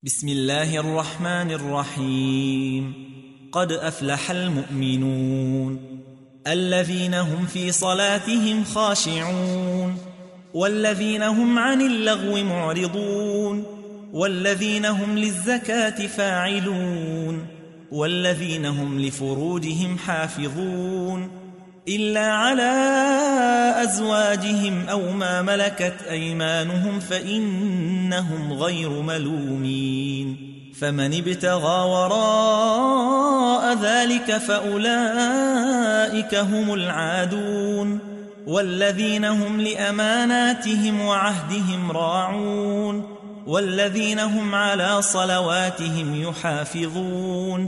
بسم الله الرحمن الرحيم. قد أفلح المؤمنون الذين هم في صلاتهم خاشعون والذين هم عن اللغو معرضون والذين هم للزكاة فاعلون والذين هم لفروجهم حافظون إلا على أزواجهم أو ما ملكت أيمانهم فإنهم غير ملومين. فمن ابتغى وراء ذلك فأولئك هم العادون والذين هم لأماناتهم وعهدهم راعون والذين هم على صلواتهم يحافظون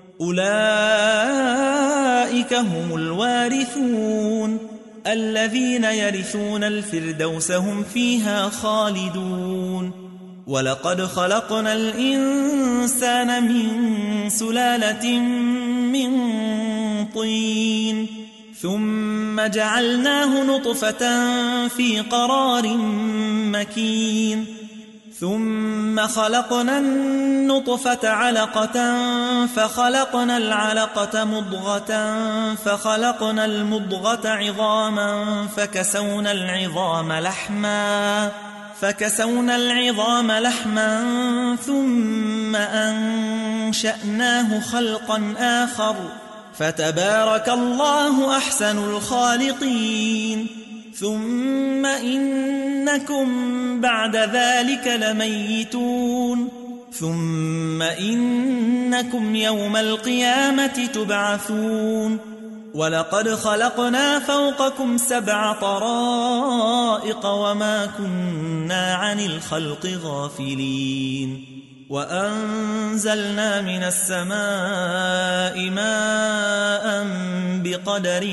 أولئك هم الوارثون الذين يرثون الفردوس هم فيها خالدون. ولقد خلقنا الإنسان من سلالة من طين ثم جعلناه نطفة في قرار مكين ثم خلقنا النطفة علقة فخلقنا العلقة مضغة فخلقنا المضغة عظاما فكسونا العظام لحما ثم أنشأناه خلقا آخر فتبارك الله أحسن الخالقين. ثم إنكم بعد ذلك لميتون ثم إنكم يوم القيامة تبعثون. ولقد خلقنا فوقكم 7 طرائق وما كنا عن الخلق غافلين. وأنزلنا من السماء ماء بقدر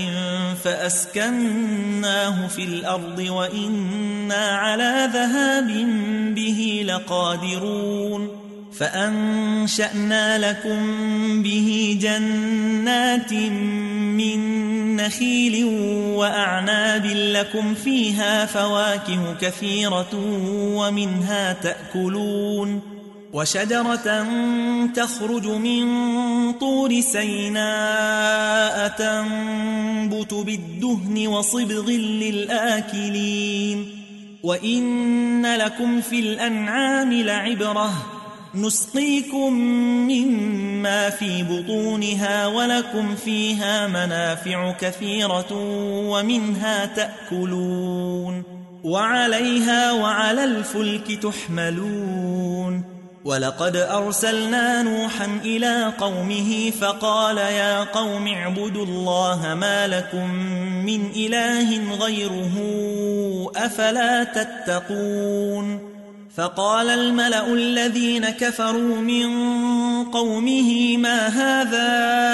فأسكناه في الأرض وإنا على ذهاب به لقادرون. فأنشأنا لكم به جنات من نخيل وأعناب لكم فيها فواكه كثيرة ومنها تأكلون وشجرة تخرج من طور سيناء تنبت بالدهن وصبغ للآكلين. وإن لكم في الأنعام لعبرة نسقيكم مما في بطونها ولكم فيها منافع كثيرة ومنها تأكلون وعليها وعلى الفلك تحملون. ولقد أرسلنا نوحا إلى قومه فقال يا قوم اعبدوا الله ما لكم من إله غيره أفلا تتقون. فقال الملأ الذين كفروا من قومه ما هذا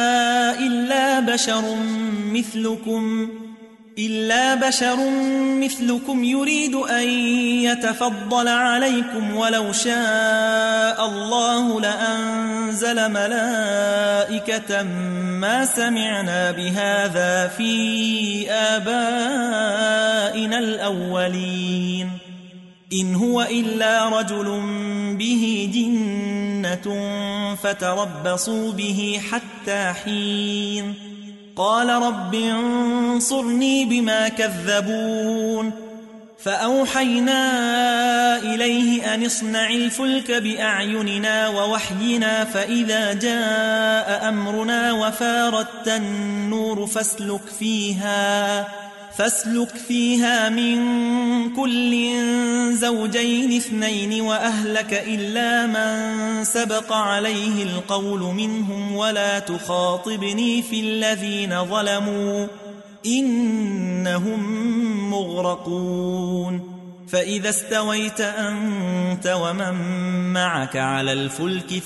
إلا بشر مثلكم يريد أن يتفضل عليكم ولو شاء الله لأنزل ملائكة ما سمعنا بهذا في آبائنا الأولين إن هو إلا رجل به جنة فتربصوا به حتى حين. قال رب انصرني بما كذبون. فأوحينا إليه أن اصنع الفلك بأعيننا ووحينا فإذا جاء أمرنا وفارت النور فاسلك فيها من كل زوجين 2 وأهلك إلا من سبق عليه القول منهم ولا تخاطبني في الذين ظلموا إنهم مغرقون. فإذا استويت أنت ومن معك على الفلك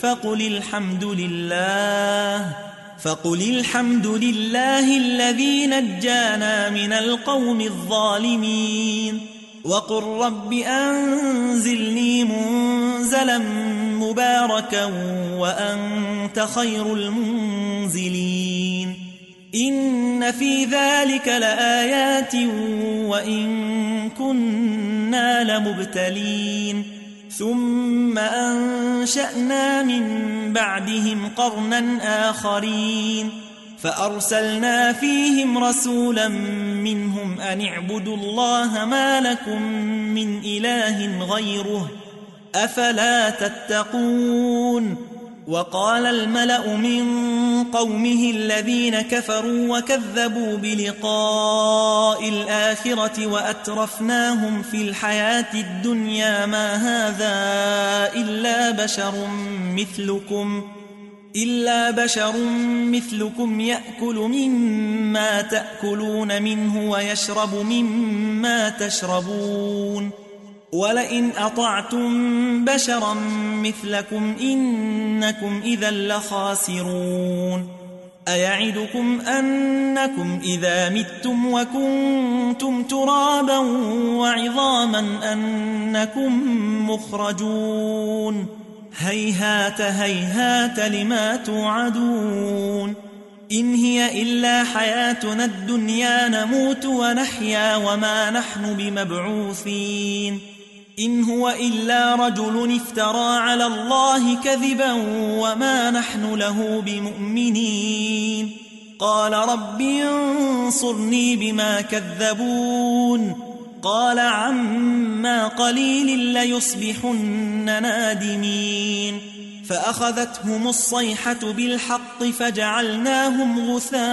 فقل الحمد لله الذي نجانا من القوم الظالمين. وقل رب أنزلني منزلا مباركا وأنت خير المنزلين. إن في ذلك لآيات وإن كنا لمبتلين. ثم أنشأنا من بعدهم قرنا آخرين فأرسلنا فيهم رسولا منهم أن اعبدوا الله ما لكم من إله غيره أفلا تتقون وقال الملأ من قومه الذين كفروا وكذبوا بلقاء الآخرة وأترفناهم في الحياة الدنيا ما هذا إلا بشر مثلكم يأكل مما تأكلون منه ويشرب مما تشربون ولئن أطعتم بشرا مثلكم إنكم إذا لخاسرون أيعدكم أنكم إذا متم وكنتم ترابا وعظاما أنكم مخرجون هيهات هيهات لما توعدون إن هي إلا حياتنا الدنيا نموت ونحيا وما نحن بمبعوثين إن هو إلا رجل افترى على الله كذبا وما نحن له بمؤمنين قال رب انصرني بما كذبون قال عما قليل ليصبحن نادمين فأخذتهم الصيحة بالحق فجعلناهم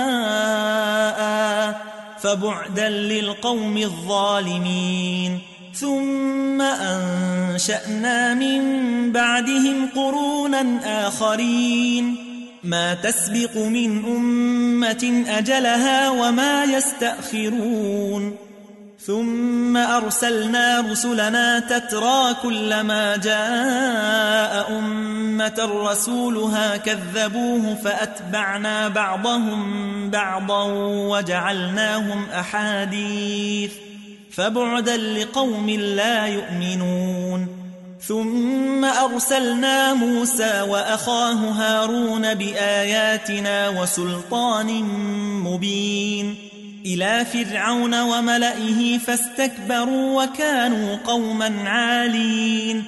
غثاء فبعدا للقوم الظالمين ثم أنشأنا من بعدهم قرونا آخرين ما تسبق من أمة أجلها وما يستأخرون ثم أرسلنا رسلنا تترى كلما جاء أمة رسولها كذبوه فأتبعنا بعضهم بعضا وجعلناهم أحاديث فبعدا لقوم لا يؤمنون ثم أرسلنا موسى وأخاه هارون بآياتنا وسلطان مبين إلى فرعون وملئه فاستكبروا وكانوا قوما عالين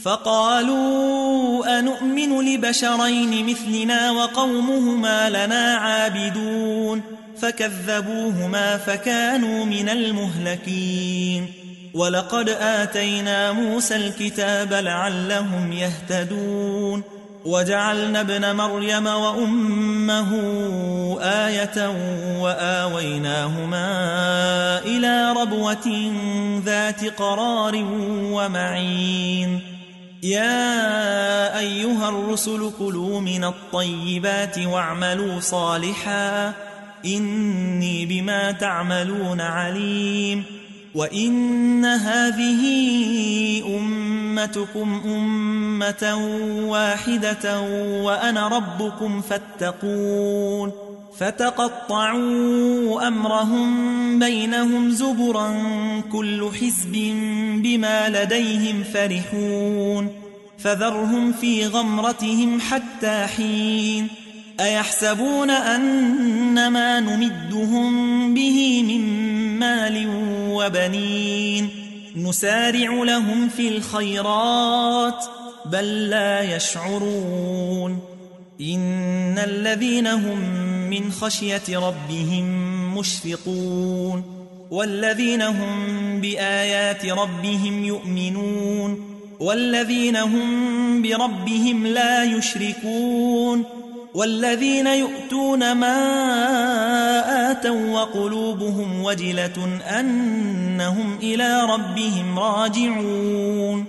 فقالوا أنؤمن لبشرين مثلنا وقومهما لنا عابدون فكذبوهما فكانوا من المهلكين ولقد آتينا موسى الكتاب لعلهم يهتدون وجعلنا ابن مريم وأمه آية وآويناهما إلى ربوة ذات قرار ومعين يا أيها الرسل كلوا من الطيبات واعملوا صالحا إني بما تعملون عليم وإن هذه أمتكم أمة واحدة وأنا ربكم فاتقون فتقطعوا أمرهم بينهم زبرا كل حزب بما لديهم فرحون فذرهم في غمرتهم حتى حين أيحسبون أنما نمدهم به من مال وبنين نسارع لهم في الخيرات بل لا يشعرون إن الذين هم من خشية ربهم مشفقون والذين هم بآيات ربهم يؤمنون والذين هم بربهم لا يشركون والذين يؤتون ما آتوا وقلوبهم وجلة أنهم إلى ربهم راجعون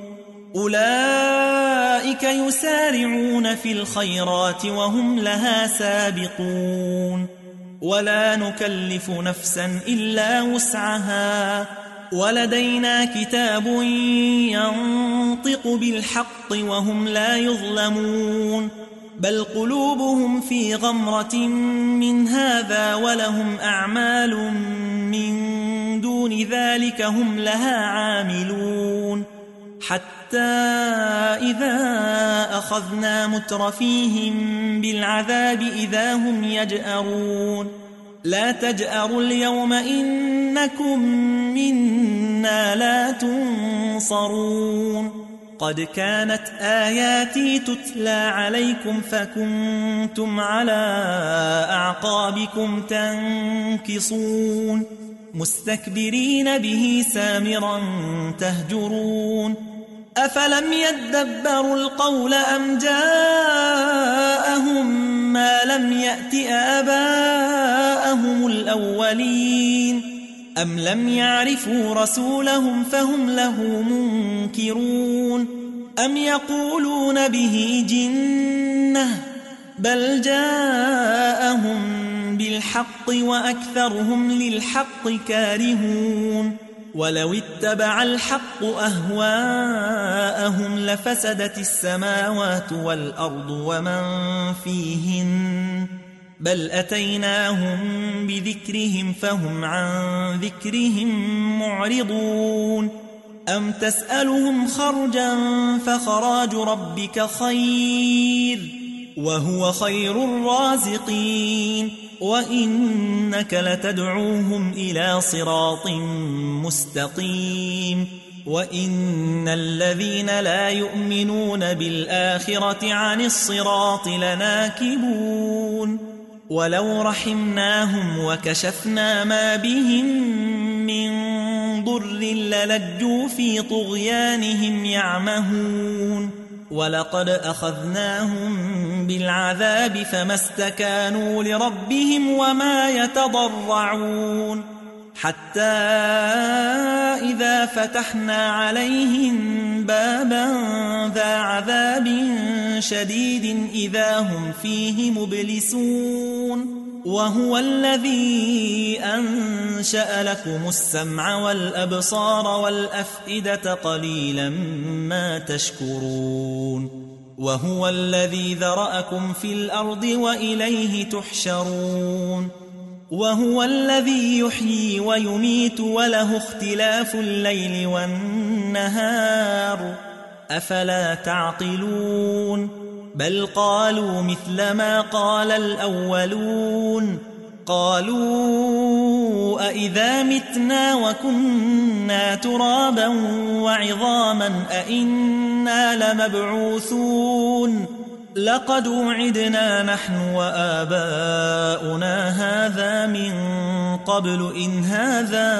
أولئك يسارعون في الخيرات وهم لها سابقون ولا نكلف نفسا إلا وسعها ولدينا كتاب ينطق بالحق وهم لا يظلمون بل قلوبهم في غمرة من هذا ولهم أعمال من دون ذلك هم لها عاملون حتى إذا أخذنا مترفيهم بالعذاب إذا هم يجأرون لا تجأروا اليوم إنكم منا لا تنصرون قد كانت آياتي تتلى عليكم فكنتم على أعقابكم تنكصون مستكبرين به سامرا تهجرون أفلم يدبروا القول أم جاءهم ما لم يأت آباءهم الأولين أم لم يعرفوا رسولهم فهم له منكرون أم يقولون به جنة بل جاءهم بالحق وأكثرهم للحق كارهون ولو اتبع الحق أهواءهم لفسدت السماوات والأرض ومن فيهن بل أتيناهم بذكرهم فهم عن ذكرهم معرضون أم تسألهم خرجا فخراج ربك خير وهو خير الرازقين وإنك لتدعوهم إلى صراط مستقيم وإن الذين لا يؤمنون بالآخرة عن الصراط لناكبون ولو رحمناهم وكشفنا ما بهم من ضر للجوا في طغيانهم يعمهون ولقد أخذناهم بالعذاب فما استكانوا لربهم وما يتضرعون حتى إذا فتحنا عليهم بابا ذا عذاب شديد إذا هم فيه مبلسون وهو الذي أنشأ لكم السمع والأبصار والأفئدة قليلا ما تشكرون وهو الذي ذرأكم في الأرض وإليه تحشرون وهو الذي يحيي ويميت وله اختلاف الليل والنهار أفلا تعقلون بل قالوا مثل ما قال الأولون قالوا أئذا متنا وكنا ترابا وعظاما أئنا لمبعوثون لقد وعدنا نحن وآباؤنا هذا من قبل إن هذا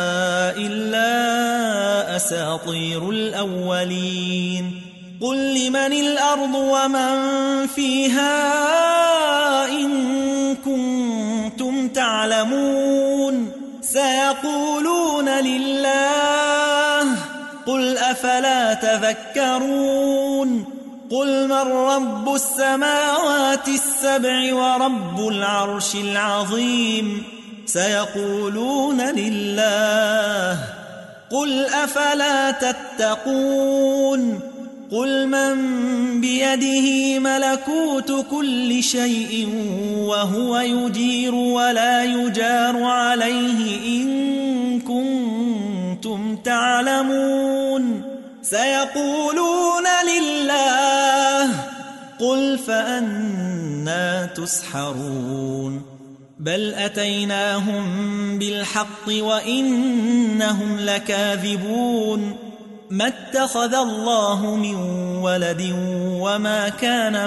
إلا أساطير الأولين قل لمن الأرض ومن فيها إن كنتم تعلمون سيقولون لله قل أفلا تذكرون قل من رب السماوات السبع ورب العرش العظيم سيقولون لله قل أفلا تتقون قل من بيده ملكوت كل شيء وهو يجير ولا يجار عليه إن كنتم تعلمون سيقولون لله قل فأنى تسحرون بل أتيناهم بالحق وإنهم لكاذبون ما اتخذ الله من ولد وما كان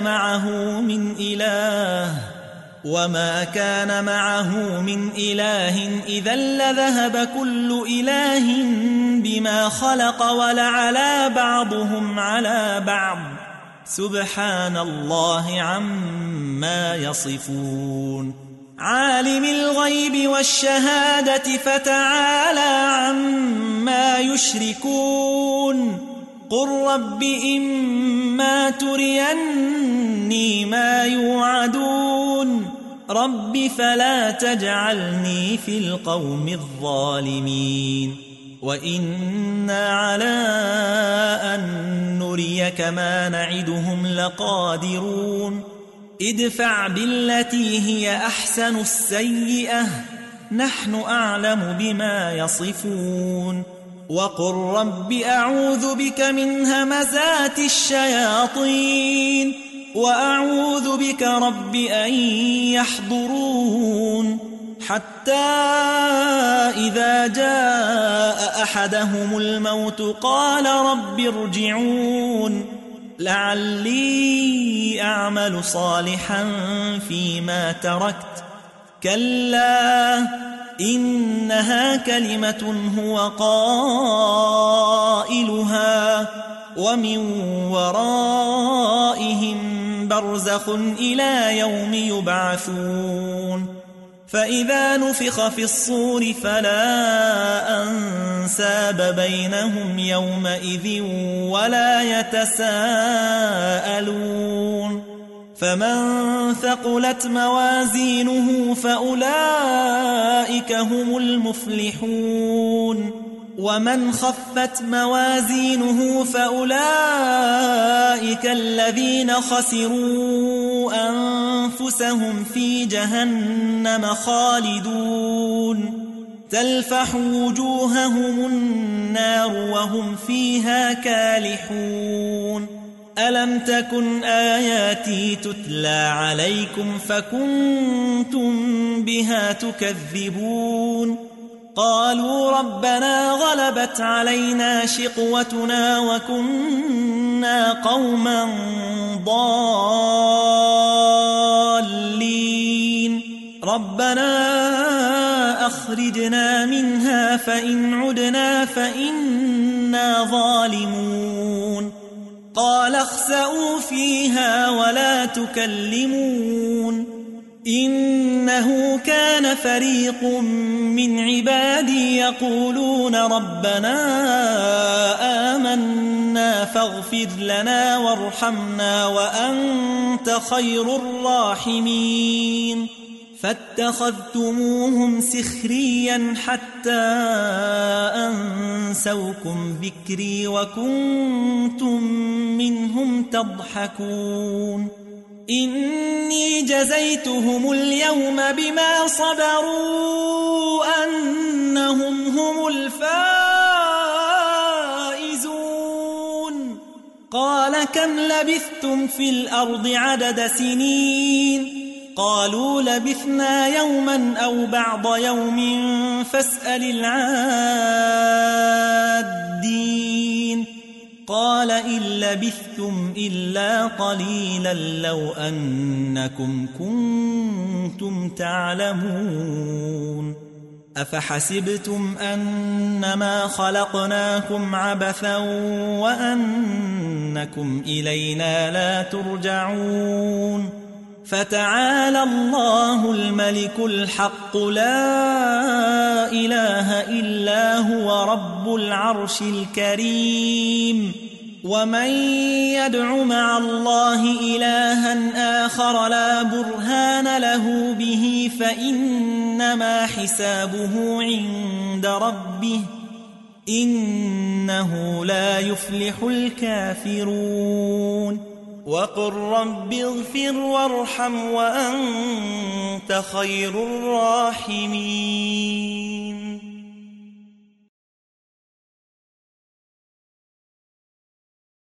معه من إله إذا لذهب كل إله بما خلق ولعلى بعضهم على بعض سبحان الله عما يصفون عالم الغيب والشهادة فتعالى عما يشركون قل رب إما تريني ما يوعدون رب فلا تجعلني في القوم الظالمين وإنا على أن نريك ما نعدهم لقادرون ادفع بالتي هي أحسن السيئة نحن أعلم بما يصفون وقل رب أعوذ بك من همزات الشياطين وأعوذ بك رب أن يحضرون حتى إذا جاء أحدهم الموت قال رب ارجعون لعلي أعمل صالحا فيما تركت كلا إنها كلمة هو قائلها ومن ورائهم برزخ إلى يوم يبعثون فإذا نفخ في الصور فلا أنساب بينهم يومئذ ولا يتساءلون فمن ثقلت موازينه فأولئك هم المفلحون ومن خفت موازينه فأولئك الذين خسروا أنفسهم في جهنم خالدون تلفح وجوههم النار وهم فيها كالحون ألم تكن آياتي تتلى عليكم فكنتم بها تكذبون قالوا ربنا غلبت علينا شقوتنا وكنا قوما ضالين ربنا أخرجنا منها فإن عدنا فإنا ظالمون قال اخسئوا فيها ولا تكلمون إنه كان فريق من عبادي يقولون ربنا آمنا فاغفر لنا وارحمنا وأنت خير الراحمين فاتخذتموهم سخريا حتى أنسوكم ذكري وكنتم منهم تضحكون إني جزيتهم اليوم بما صبروا أنهم هم الفائزون قال كم لبثتم في الأرض عدد سنين قالوا لبثنا يوما أو بعض يوم فاسأل العادين قال إن لبثتم إلا قليلا لو أنكم كنتم تعلمون أفحسبتم أنما خلقناكم عبثا وأنكم إلينا لا ترجعون فتعالى الله الملك الحق لا إله إلا هو رب العرش الكريم ومن يدع مع الله إلها آخر لا برهان له به فإنما حسابه عند ربه إنه لا يفلح الكافرون وقل رب اغفر وارحم وأنت خير الراحمين